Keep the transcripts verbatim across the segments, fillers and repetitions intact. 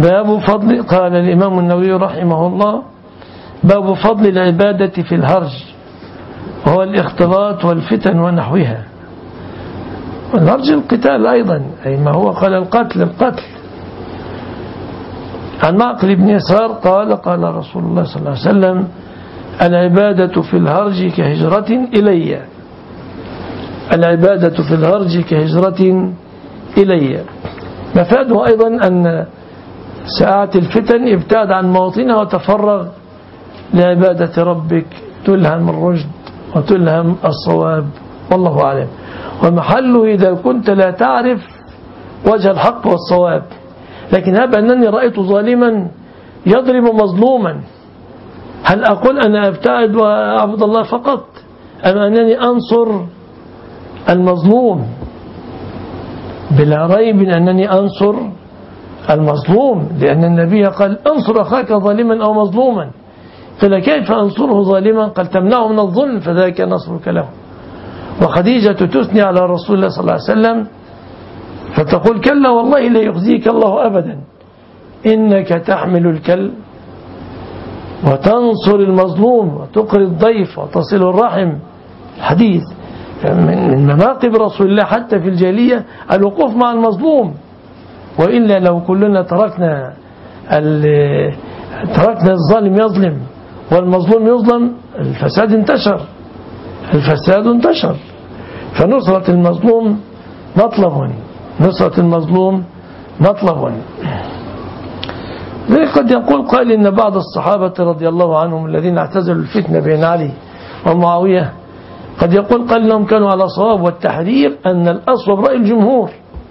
باب فضل، قال الإمام النووي رحمه الله: باب فضل العبادة في الهرج، وهو الاختلاط والفتن ونحوها. والهرج القتال أيضا، أي ما هو قال القتل القتل. عن معقل بن يسار قال: قال رسول الله صلى الله عليه وسلم: العبادة في الهرج كهجرة إلي. العبادة في الهرج كهجرة إلي. مفاده أيضا أن ساعة الفتن ابتعد عن مواطنها وتفرغ لعبادة ربك، تلهم الرشد وتلهم الصواب، والله أعلم. ومحله إذا كنت لا تعرف وجه الحق والصواب. لكن هب أنني رأيت ظالما يضرب مظلوما، هل أقول أنا أبتعد وأعبد الله فقط، أم أنني أنصر المظلوم؟ بلا ريب أنني أنصر المظلوم، لأن النبي قال: انصر أخاك ظالما أو مظلوما. قال: كيف أنصره ظالما؟ قال: تمنعه من الظلم، فذلك نصرك له. وخديجة تثني على رسول الله صلى الله عليه وسلم فتقول: كلا والله لا يخزيك الله أبدا، إنك تحمل الكل وتنصر المظلوم وتقري الضيف وتصل الرحم. حديث من مناقب رسول الله حتى في الجاهلية الوقوف مع المظلوم. وإلا لو كلنا تركنا تركنا الظالم يظلم والمظلوم يظلم، الفساد انتشر الفساد انتشر فنصرة المظلوم مطلب، نصرة المظلوم مطلب. قد يقول قائل إن بعض الصحابة رضي الله عنهم الذين اعتزلوا الفتنة بين علي ومعاوية، قد يقول قال لهم كانوا على صواب، والتحرير أن الأصوب رأي الجمهور،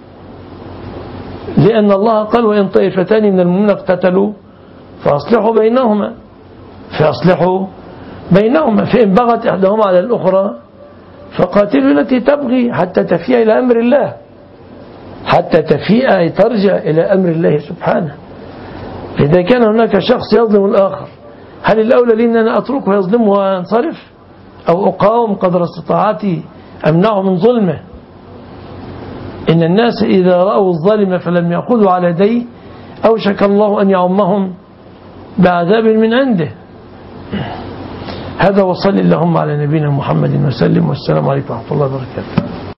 لأن الله قال: وإن طائفتان من المؤمنين اقتتلوا فأصلحوا بينهما فأصلحوا بينهما فإن بغت إحداهما على الأخرى فقاتلوا التي تبغي حتى تفيء إلى أمر الله، حتى تفيء أي ترجع إلى أمر الله سبحانه. إذا كان هناك شخص يظلم الآخر، هل الأولى لي أن أنا أتركه يظلمه وأنصرف، أو أقاوم قدر استطاعتي أمنعه من ظلمه؟ إن الناس إذا رأوا الظالم فلم يأخذوا على يديه أوشك الله أن يعمهم بعذاب من عنده. هذا، وصل اللهم على نبينا محمد وسلم، والسلام عليكم ورحمة الله وبركاته.